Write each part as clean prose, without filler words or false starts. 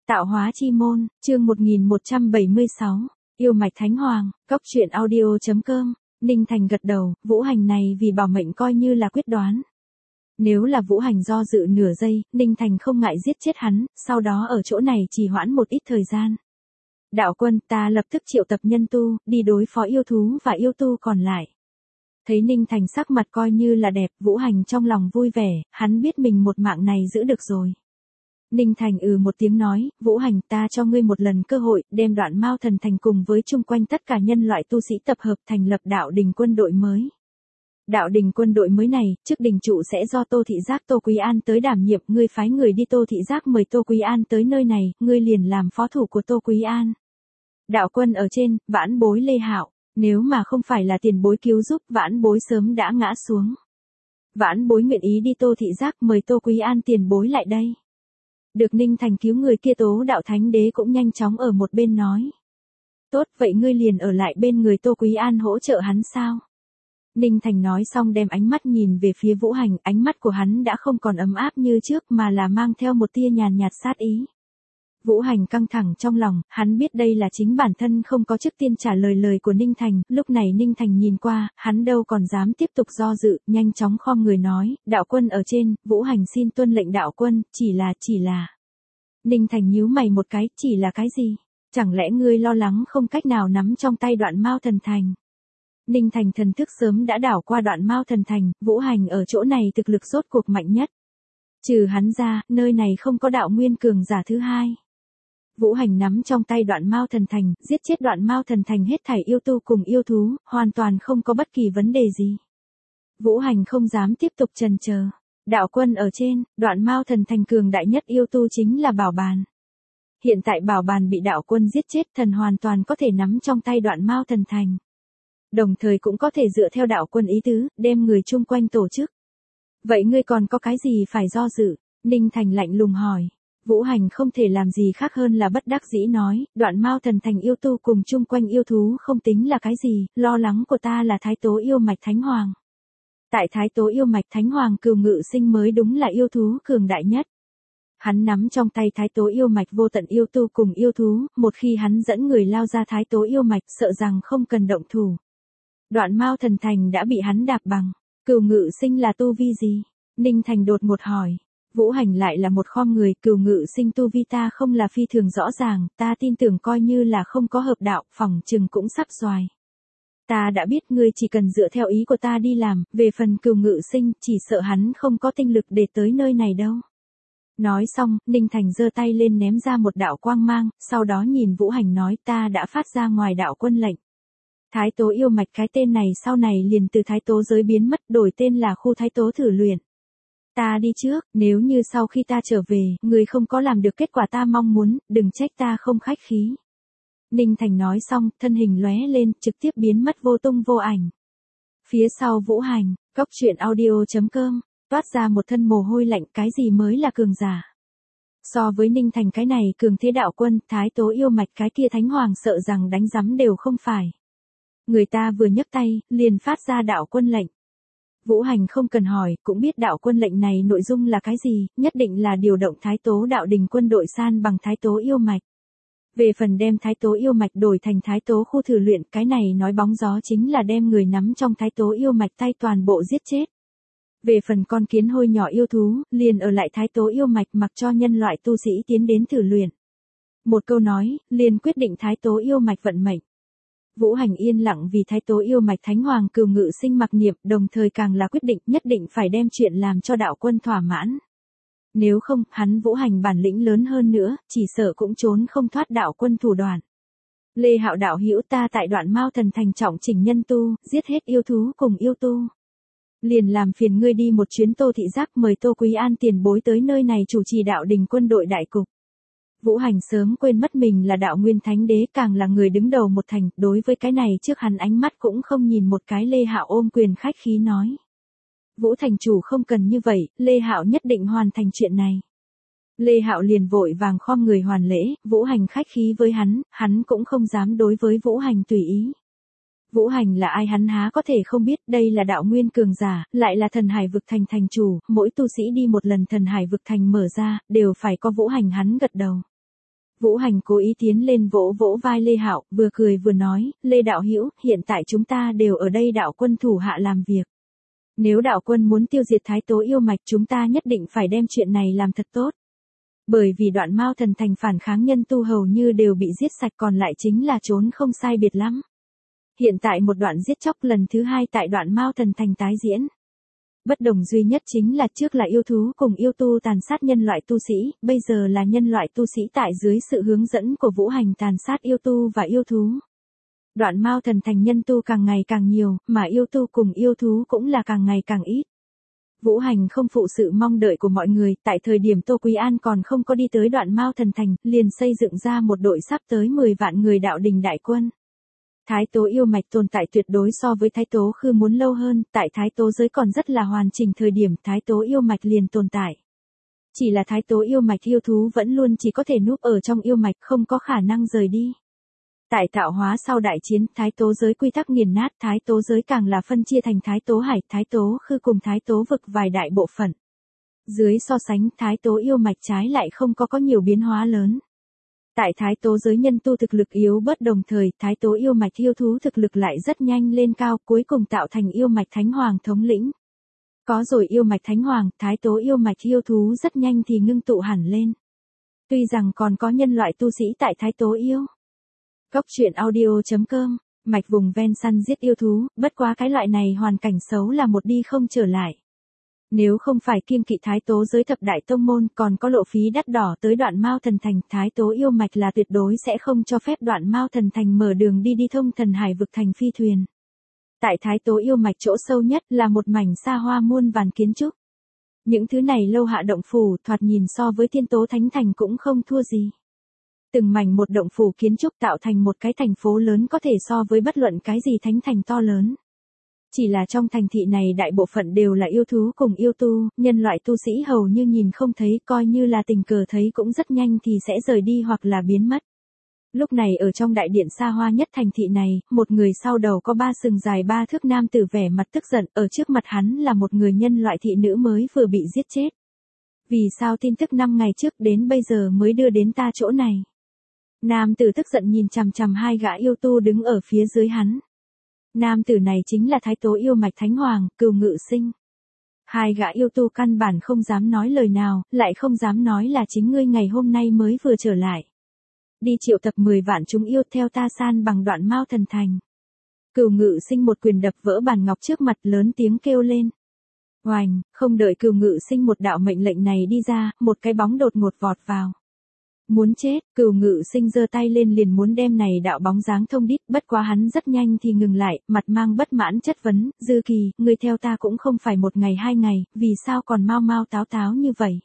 Tạo hóa chi môn, chương 1176, yêu mạch thánh hoàng, cốc truyện audio.com, Ninh Thành gật đầu, Vũ Hành này vì bảo mệnh coi như là quyết đoán. Nếu là Vũ Hành do dự nửa giây, Ninh Thành không ngại giết chết hắn, sau đó ở chỗ này trì hoãn một ít thời gian. Đạo quân, ta lập tức triệu tập nhân tu, đi đối phó yêu thú và yêu tu còn lại. Thấy Ninh Thành sắc mặt coi như là đẹp, Vũ Hành trong lòng vui vẻ, hắn biết mình một mạng này giữ được rồi. Ninh Thành một tiếng nói, Vũ Hành, ta cho ngươi một lần cơ hội, đem Đoạn Mao Thần Thành cùng với chung quanh tất cả nhân loại tu sĩ tập hợp thành lập đạo đình quân đội mới. Đạo đình quân đội mới này, trước đình trụ sẽ do Tô Thị Giác Tô Quý An tới đảm nhiệm, ngươi phái người đi Tô Thị Giác mời Tô Quý An tới nơi này, ngươi liền làm phó thủ của Tô Quý An. Đạo quân ở trên, vãn bối Lê Hạo, nếu mà không phải là tiền bối cứu giúp, vãn bối sớm đã ngã xuống. Vãn bối nguyện ý đi Tô Thị Giác mời Tô Quý An tiền bối lại đây. Được Ninh Thành cứu người kia Tố Đạo Thánh Đế cũng nhanh chóng ở một bên nói. Tốt, vậy ngươi liền ở lại bên người Tô Quý An hỗ trợ hắn sao? Ninh Thành nói xong đem ánh mắt nhìn về phía Vũ Hành, ánh mắt của hắn đã không còn ấm áp như trước mà là mang theo một tia nhàn nhạt sát ý. Vũ Hành căng thẳng trong lòng, hắn biết đây là chính bản thân không có trước tiên trả lời của Ninh Thành, lúc này Ninh Thành nhìn qua, hắn đâu còn dám tiếp tục do dự, nhanh chóng khom người nói, đạo quân ở trên, Vũ Hành xin tuân lệnh đạo quân, chỉ là. Ninh Thành nhíu mày một cái, chỉ là cái gì? Chẳng lẽ ngươi lo lắng không cách nào nắm trong tay Đoạn Mao Thần Thành? Ninh Thành thần thức sớm đã đảo qua Đoạn Mao Thần Thành, Vũ Hành ở chỗ này thực lực rốt cuộc mạnh nhất. Trừ hắn ra, nơi này không có đạo nguyên cường giả thứ hai. Vũ Hành nắm trong tay Đoạn Mao Thần Thành, giết chết Đoạn Mao Thần Thành hết thảy yêu tu cùng yêu thú, hoàn toàn không có bất kỳ vấn đề gì. Vũ Hành không dám tiếp tục chần chờ. Đạo quân ở trên, Đoạn Mao Thần Thành cường đại nhất yêu tu chính là Bảo Bàn. Hiện tại Bảo Bàn bị đạo quân giết chết, thần hoàn toàn có thể nắm trong tay Đoạn Mao Thần Thành. Đồng thời cũng có thể dựa theo đạo quân ý tứ, đem người chung quanh tổ chức. Vậy ngươi còn có cái gì phải do dự? Ninh Thành lạnh lùng hỏi. Vũ Hành không thể làm gì khác hơn là bất đắc dĩ nói, Đoạn Mao Thần Thành yêu tu cùng chung quanh yêu thú không tính là cái gì, lo lắng của ta là Thái Tố yêu mạch Thánh Hoàng. Tại Thái Tố yêu mạch Thánh Hoàng Cừu Ngự Sinh mới đúng là yêu thú cường đại nhất. Hắn nắm trong tay Thái Tố yêu mạch vô tận yêu tu cùng yêu thú, một khi hắn dẫn người lao ra Thái Tố yêu mạch sợ rằng không cần động thủ. Đoạn Mao Thần Thành đã bị hắn đạp bằng, Cừu Ngự Sinh là tu vi gì? Ninh Thành đột ngột hỏi. Vũ Hành lại là một khom người, Cừu Ngự Sinh tu vi ta không là phi thường rõ ràng, ta tin tưởng coi như là không có hợp đạo, phỏng chừng cũng sắp xoài. Ta đã biết ngươi chỉ cần dựa theo ý của ta đi làm, về phần Cừu Ngự Sinh, chỉ sợ hắn không có tinh lực để tới nơi này đâu. Nói xong, Ninh Thành giơ tay lên ném ra một đạo quang mang, sau đó nhìn Vũ Hành nói ta đã phát ra ngoài đạo quân lệnh. Thái Tố yêu mạch cái tên này sau này liền từ Thái Tố giới biến mất, đổi tên là khu Thái Tố thử luyện. Ta đi trước, nếu như sau khi ta trở về, người không có làm được kết quả ta mong muốn, đừng trách ta không khách khí. Ninh Thành nói xong, thân hình lóe lên, trực tiếp biến mất vô tung vô ảnh. Phía sau Vũ Hành, cốc truyện audio.com, toát ra một thân mồ hôi lạnh, cái gì mới là cường giả. So với Ninh Thành cái này cường thế đạo quân, Thái Tố yêu mạch cái kia Thánh Hoàng sợ rằng đánh rắm đều không phải. Người ta vừa nhấc tay, liền phát ra đạo quân lệnh. Vũ Hành không cần hỏi, cũng biết đạo quân lệnh này nội dung là cái gì, nhất định là điều động Thái Tố đạo đình quân đội san bằng Thái Tố yêu mạch. Về phần đem Thái Tố yêu mạch đổi thành Thái Tố khu thử luyện, cái này nói bóng gió chính là đem người nắm trong Thái Tố yêu mạch tay toàn bộ giết chết. Về phần con kiến hôi nhỏ yêu thú, liền ở lại Thái Tố yêu mạch mặc cho nhân loại tu sĩ tiến đến thử luyện. Một câu nói, liền quyết định Thái Tố yêu mạch vận mệnh. Vũ Hành yên lặng vì Thái Tố yêu mạch Thánh Hoàng Cừu Ngự Sinh mặc niệm, đồng thời càng là quyết định nhất định phải đem chuyện làm cho đạo quân thỏa mãn. Nếu không, hắn Vũ Hành bản lĩnh lớn hơn nữa, chỉ sợ cũng trốn không thoát đạo quân thủ đoạn. Lê Hạo đạo hữu, ta tại Đoạn Mao Thần Thành trọng chỉnh nhân tu, giết hết yêu thú cùng yêu tu. Liền làm phiền ngươi đi một chuyến Tô Thị Giác mời Tô Quý An tiền bối tới nơi này chủ trì đạo đình quân đội đại cục. Vũ Hành sớm quên mất mình là đạo nguyên thánh đế, càng là người đứng đầu một thành, đối với cái này trước hắn ánh mắt cũng không nhìn một cái. Lê Hạo ôm quyền khách khí nói. Vũ thành chủ không cần như vậy, Lê Hạo nhất định hoàn thành chuyện này. Lê Hạo liền vội vàng khom người hoàn lễ, Vũ Hành khách khí với hắn cũng không dám đối với Vũ Hành tùy ý. Vũ Hành là ai hắn há có thể không biết, đây là đạo nguyên cường giả, lại là thần hải vực thành thành chủ, mỗi tu sĩ đi một lần thần hải vực thành mở ra, đều phải có Vũ Hành hắn gật đầu. Vũ Hành cố ý tiến lên vỗ vỗ vai Lê Hạo, vừa cười vừa nói, Lê đạo hữu, hiện tại chúng ta đều ở đây đạo quân thủ hạ làm việc. Nếu đạo quân muốn tiêu diệt Thái Tố yêu mạch chúng ta nhất định phải đem chuyện này làm thật tốt. Bởi vì Đoạn Mao Thần Thành phản kháng nhân tu hầu như đều bị giết sạch, còn lại chính là trốn không sai biệt lắm. Hiện tại một đoạn giết chóc lần thứ 2 tại Đoạn Mao Thần Thành tái diễn. Bất đồng duy nhất chính là trước là yêu thú cùng yêu tu tàn sát nhân loại tu sĩ, bây giờ là nhân loại tu sĩ tại dưới sự hướng dẫn của Vũ Hành tàn sát yêu tu và yêu thú. Đoạn Mao Thần Thành nhân tu càng ngày càng nhiều, mà yêu tu cùng yêu thú cũng là càng ngày càng ít. Vũ Hành không phụ sự mong đợi của mọi người, tại thời điểm Tô Quý An còn không có đi tới Đoạn Mao Thần Thành, liền xây dựng ra một đội sắp tới 10 vạn người đạo đình đại quân. Thái Tố yêu mạch tồn tại tuyệt đối so với Thái Tố Khư muốn lâu hơn, tại Thái Tố giới còn rất là hoàn chỉnh thời điểm Thái Tố yêu mạch liền tồn tại. Chỉ là Thái Tố yêu mạch yêu thú vẫn luôn chỉ có thể núp ở trong yêu mạch, không có khả năng rời đi. Tại tạo hóa sau đại chiến, Thái Tố giới quy tắc nghiền nát, Thái Tố giới càng là phân chia thành Thái Tố Hải, Thái Tố Khư cùng Thái Tố Vực vài đại bộ phận. Dưới so sánh, Thái Tố yêu mạch trái lại không có nhiều biến hóa lớn. Tại Thái Tố giới nhân tu thực lực yếu bớt, đồng thời Thái Tố yêu mạch yêu thú thực lực lại rất nhanh lên cao, cuối cùng tạo thành yêu mạch Thánh Hoàng thống lĩnh. Có rồi yêu mạch Thánh Hoàng, Thái Tố yêu mạch yêu thú rất nhanh thì ngưng tụ hẳn lên. Tuy rằng còn có nhân loại tu sĩ tại Thái Tố yêu. Góc truyện audio.com, mạch vùng ven săn giết yêu thú, bất quá cái loại này hoàn cảnh xấu là một đi không trở lại. Nếu không phải kiêng kỵ Thái Tố giới thập đại tông môn còn có lộ phí đắt đỏ tới Đoạn Mao Thần Thành, Thái Tố yêu mạch là tuyệt đối sẽ không cho phép Đoạn Mao Thần Thành mở đường đi thông Thần Hải vực thành phi thuyền. Tại Thái Tố yêu mạch chỗ sâu nhất là một mảnh xa hoa muôn vàn kiến trúc. Những thứ này lâu hạ động phủ thoạt nhìn so với Thiên Tố Thánh Thành cũng không thua gì. Từng mảnh một động phủ kiến trúc tạo thành một cái thành phố lớn có thể so với bất luận cái gì thánh thành to lớn. Chỉ là trong thành thị này đại bộ phận đều là yêu thú cùng yêu tu, nhân loại tu sĩ hầu như nhìn không thấy, coi như là tình cờ thấy cũng rất nhanh thì sẽ rời đi hoặc là biến mất. Lúc này ở trong đại điện xa hoa nhất thành thị này, một người sau đầu có 3 sừng dài 3 thước nam tử vẻ mặt tức giận, ở trước mặt hắn là một người nhân loại thị nữ mới vừa bị giết chết. Vì sao tin tức 5 ngày trước đến bây giờ mới đưa đến ta chỗ này? Nam tử tức giận nhìn chằm chằm 2 gã yêu tu đứng ở phía dưới hắn. Nam tử này chính là Thái Tố yêu mạch Thánh Hoàng, Cừu Ngự Sinh. 2 gã yêu tu căn bản không dám nói lời nào, lại không dám nói là chính ngươi ngày hôm nay mới vừa trở lại. Đi triệu tập 10 vạn chúng yêu theo ta san bằng Đoạn Mao Thần Thành. Cừu Ngự Sinh một quyền đập vỡ bàn ngọc trước mặt, lớn tiếng kêu lên. Oành, không đợi Cừu Ngự Sinh một đạo mệnh lệnh này đi ra, một cái bóng đột ngột vọt vào. Muốn chết, Cừu Ngự Sinh giơ tay lên liền muốn đem này đạo bóng dáng thông đít, bất quá hắn rất nhanh thì ngừng lại, mặt mang bất mãn chất vấn, Dư Kỳ, ngươi theo ta cũng không phải 1 ngày 2 ngày, vì sao còn mau mau táo táo như vậy?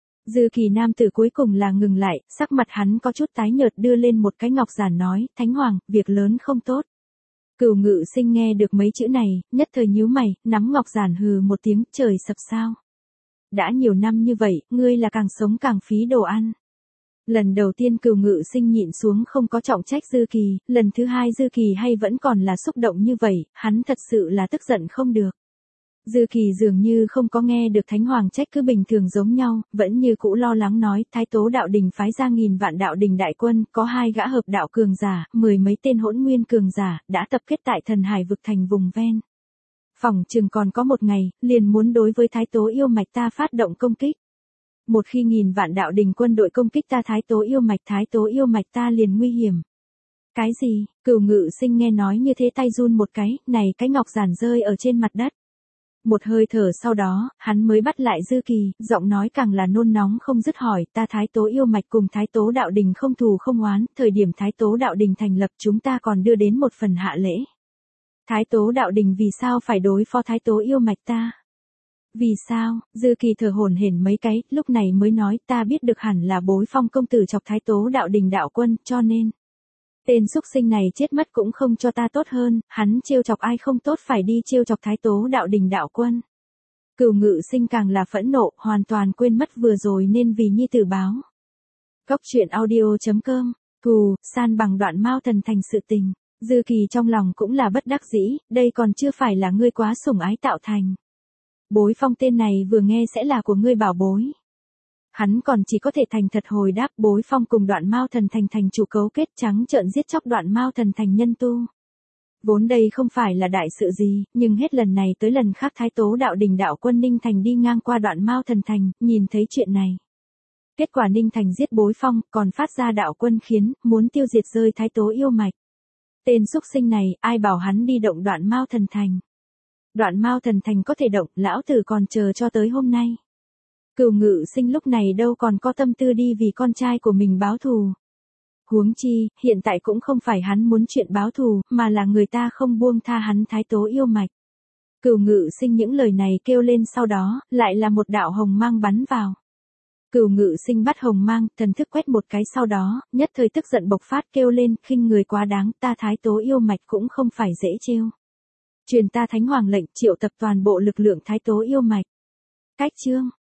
Dư Kỳ nam tử cuối cùng là ngừng lại, sắc mặt hắn có chút tái nhợt đưa lên một cái ngọc giản nói, Thánh Hoàng, việc lớn không tốt. Cừu Ngự Sinh nghe được mấy chữ này, nhất thời nhíu mày, nắm ngọc giản hừ một tiếng, trời sập sao? Đã nhiều năm như vậy, ngươi là càng sống càng phí đồ ăn. Lần đầu tiên Cừu Ngự Sinh nhịn xuống không có trọng trách Dư Kỳ, lần thứ 2 Dư Kỳ hay vẫn còn là xúc động như vậy, hắn thật sự là tức giận không được. Dư Kỳ dường như không có nghe được Thánh Hoàng trách cứ bình thường giống nhau, vẫn như cũ lo lắng nói, Thái Tố đạo đình phái ra 1000 vạn đạo đình đại quân, có 2 gã hợp đạo cường giả, 10 mấy tên hỗn nguyên cường giả, đã tập kết tại Thần Hải vực thành vùng ven. Phỏng chừng còn có 1 ngày, liền muốn đối với Thái Tố yêu mạch ta phát động công kích. Một khi 1000 vạn đạo đình quân đội công kích ta Thái Tố yêu mạch ta liền nguy hiểm. Cái gì? Cừu Ngự Sinh nghe nói như thế tay run một cái, này cái ngọc giản rơi ở trên mặt đất. Một hơi thở sau đó, hắn mới bắt lại Dư Kỳ, giọng nói càng là nôn nóng không dứt hỏi, ta Thái Tố yêu mạch cùng Thái Tố đạo đình không thù không oán, thời điểm Thái Tố đạo đình thành lập chúng ta còn đưa đến một phần hạ lễ. Thái Tố đạo đình vì sao phải đối phó Thái Tố yêu mạch ta? Vì sao? Dư Kỳ thở hổn hển mấy cái, lúc này mới nói, ta biết được hẳn là Bối Phong công tử chọc Thái Tố đạo đình đạo quân, cho nên tên xúc sinh này chết mất cũng không cho ta tốt hơn, hắn trêu chọc ai không tốt phải đi trêu chọc Thái Tố đạo đình đạo quân. Cừu Ngự Sinh càng là phẫn nộ, hoàn toàn quên mất vừa rồi nên vì nhi tử báo. Góc truyện audio.com, thù, san bằng Đoạn Mao Thần Thành sự tình. Dư Kỳ trong lòng cũng là bất đắc dĩ, đây còn chưa phải là ngươi quá sủng ái tạo thành. Bối Phong tên này vừa nghe sẽ là của ngươi bảo bối. Hắn còn chỉ có thể thành thật hồi đáp Bối Phong cùng Đoạn Mao Thần Thành thành chủ cấu kết trắng trợn giết chóc Đoạn Mao Thần Thành nhân tu. Vốn đây không phải là đại sự gì, nhưng hết lần này tới lần khác Thái Tố đạo đình đạo quân Ninh Thành đi ngang qua Đoạn Mao Thần Thành, nhìn thấy chuyện này. Kết quả Ninh Thành giết Bối Phong, còn phát ra đạo quân khiến, muốn tiêu diệt rơi Thái Tố yêu mạch. Tên xúc sinh này, ai bảo hắn đi động Đoạn Mao Thần Thành. Đoạn Mao Thần Thành có thể động, lão tử còn chờ cho tới hôm nay. Cửu Ngự Sinh lúc này đâu còn có tâm tư đi vì con trai của mình báo thù. Huống chi, hiện tại cũng không phải hắn muốn chuyện báo thù, mà là người ta không buông tha hắn Thái Tố yêu mạch. Cửu Ngự Sinh những lời này kêu lên sau đó, lại là một đạo hồng mang bắn vào. Cửu Ngự Sinh bắt hồng mang, thần thức quét một cái sau đó, nhất thời tức giận bộc phát kêu lên, khinh người quá đáng, ta Thái Tố yêu mạch cũng không phải dễ trêu. Truyền ta Thánh Hoàng lệnh triệu tập toàn bộ lực lượng Thái Tố yêu mạch. Cách chương